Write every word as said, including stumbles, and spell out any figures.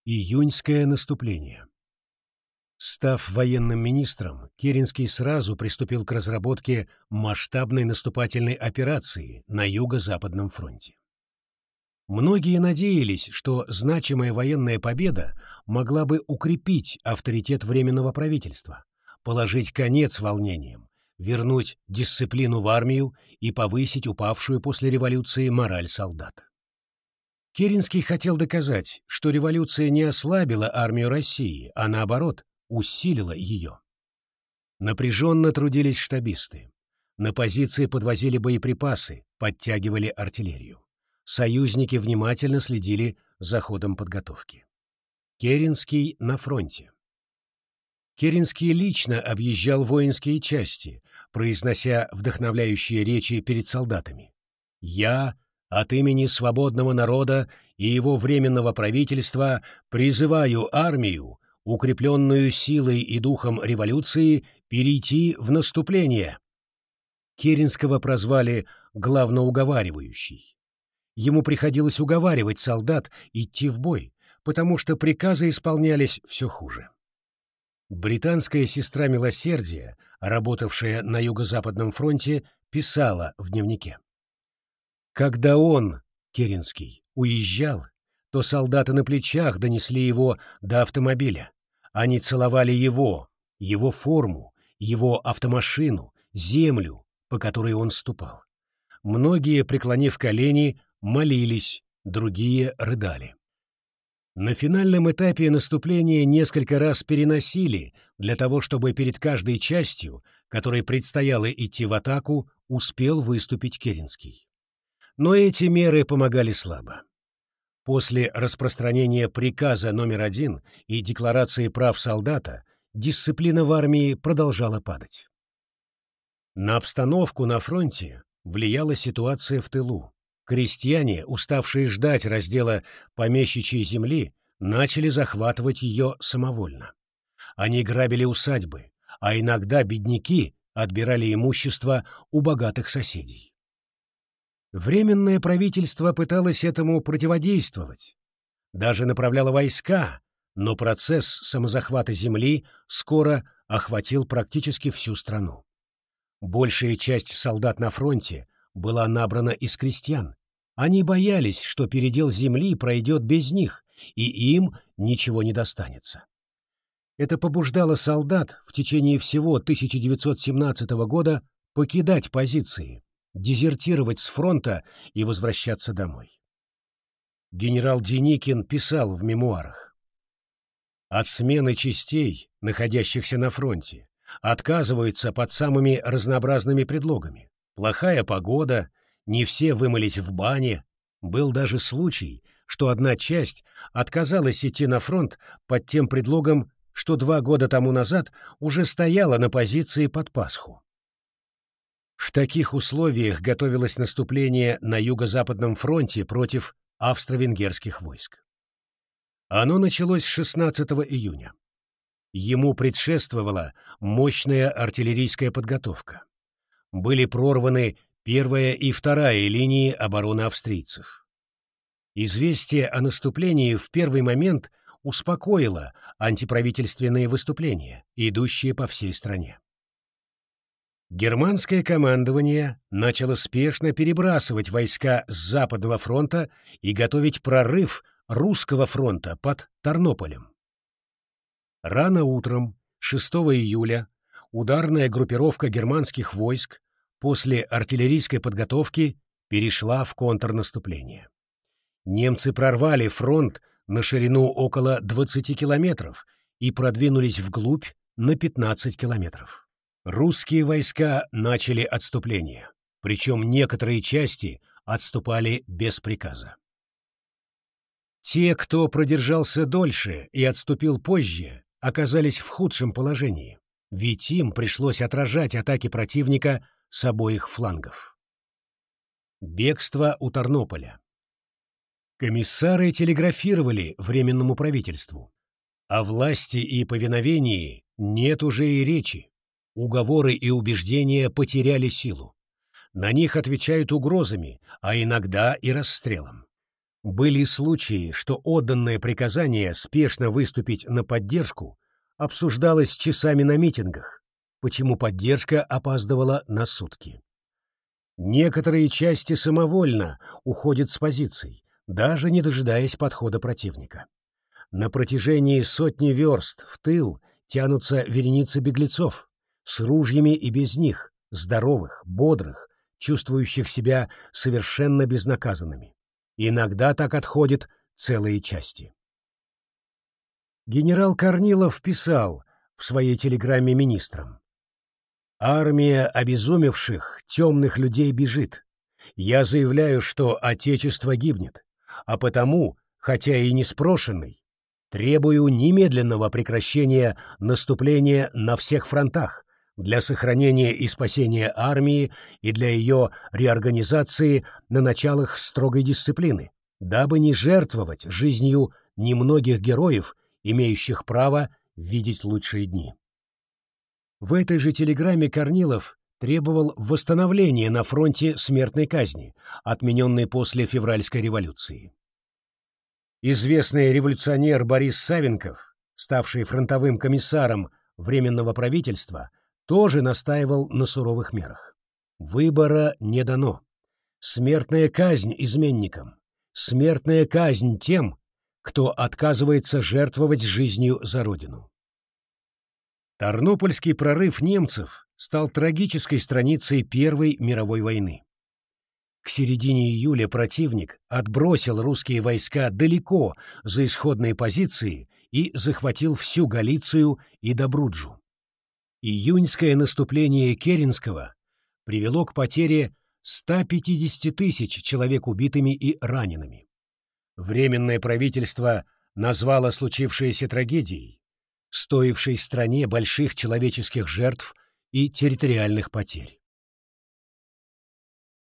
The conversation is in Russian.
Июньское наступление. Став военным министром, Керенский сразу приступил к разработке масштабной наступательной операции на Юго-Западном фронте. Многие надеялись, что значимая военная победа могла бы укрепить авторитет Временного правительства, положить конец волнениям, вернуть дисциплину в армию и повысить упавшую после революции мораль солдат. Керенский хотел доказать, что революция не ослабила армию России, а наоборот, усилила ее. Напряженно трудились штабисты. На позиции подвозили боеприпасы, подтягивали артиллерию. Союзники внимательно следили за ходом подготовки. Керенский на фронте. Керенский лично объезжал воинские части, произнося вдохновляющие речи перед солдатами. «Я от имени свободного народа и его Временного правительства призываю армию, укрепленную силой и духом революции, перейти в наступление». Керенского прозвали «главноуговаривающий». Ему приходилось уговаривать солдат идти в бой, потому что приказы исполнялись все хуже. Британская сестра милосердия, работавшая на Юго-Западном фронте, писала в дневнике: «Когда он, Керенский, уезжал, то солдаты на плечах донесли его до автомобиля. Они целовали его, его форму, его автомашину, землю, по которой он ступал. Многие, преклонив колени, молились, другие рыдали. На финальном этапе наступления несколько раз переносили для того, чтобы перед каждой частью, которой предстояло идти в атаку, успел выступить Керенский. Но эти меры помогали слабо. После распространения приказа номер один и Декларации прав солдата дисциплина в армии продолжала падать. На обстановку на фронте влияла ситуация в тылу. Крестьяне, уставшие ждать раздела помещичьей земли, начали захватывать ее самовольно. Они грабили усадьбы, а иногда бедняки отбирали имущество у богатых соседей. Временное правительство пыталось этому противодействовать, даже направляло войска, но процесс самозахвата земли скоро охватил практически всю страну. Большая часть солдат на фронте была набрана из крестьян. Они боялись, что передел земли пройдет без них, и им ничего не достанется. Это побуждало солдат в течение всего тысяча девятьсот семнадцатого года покидать позиции, дезертировать с фронта и возвращаться домой. Генерал Деникин писал в мемуарах: «От смены частей, находящихся на фронте, отказываются под самыми разнообразными предлогами. Плохая погода, не все вымылись в бане. Был даже случай, что одна часть отказалась идти на фронт под тем предлогом, что два года тому назад уже стояла на позиции под Пасху». В таких условиях готовилось наступление на Юго-Западном фронте против австро-венгерских войск. Оно началось шестнадцатого июня. Ему предшествовала мощная артиллерийская подготовка. Были прорваны первая и вторая линии обороны австрийцев. Известие о наступлении в первый момент успокоило антиправительственные выступления, идущие по всей стране. Германское командование начало спешно перебрасывать войска с Западного фронта и готовить прорыв Русского фронта под Тарнополем. Рано утром шестого июля ударная группировка германских войск после артиллерийской подготовки перешла в контрнаступление. Немцы прорвали фронт на ширину около двадцати километров и продвинулись вглубь на пятнадцать километров. Русские войска начали отступление, причем некоторые части отступали без приказа. Те, кто продержался дольше и отступил позже, оказались в худшем положении, ведь им пришлось отражать атаки противника с обоих флангов. Бегство у Тарнополя. Комиссары телеграфировали Временному правительству: о власти и повиновении нет уже и речи. Уговоры и убеждения потеряли силу. На них отвечают угрозами, а иногда и расстрелом. Были случаи, что отданное приказание спешно выступить на поддержку обсуждалось часами на митингах, почему поддержка опаздывала на сутки. Некоторые части самовольно уходят с позиций, даже не дожидаясь подхода противника. На протяжении сотни верст в тыл тянутся вереницы беглецов, с ружьями и без них, здоровых, бодрых, чувствующих себя совершенно безнаказанными. Иногда так отходят целые части. Генерал Корнилов писал в своей телеграмме министрам: «Армия обезумевших, темных людей бежит. Я заявляю, что Отечество гибнет, а потому, хотя и не спрошенный, требую немедленного прекращения наступления на всех фронтах для сохранения и спасения армии и для ее реорганизации на началах строгой дисциплины, дабы не жертвовать жизнью немногих героев, имеющих право видеть лучшие дни». В этой же телеграмме Корнилов требовал восстановления на фронте смертной казни, отмененной после февральской революции. Известный революционер Борис Савенков, ставший фронтовым комиссаром Временного правительства, тоже настаивал на суровых мерах. Выбора не дано. Смертная казнь изменникам, смертная казнь тем, кто отказывается жертвовать жизнью за родину. Тарнопольский прорыв немцев стал трагической страницей Первой мировой войны. К середине июля противник отбросил русские войска далеко за исходные позиции и захватил всю Галицию и Добруджу. Июньское наступление Керенского привело к потере ста пятидесяти тысяч человек убитыми и ранеными. Временное правительство назвало случившееся трагедией, стоившей стране больших человеческих жертв и территориальных потерь.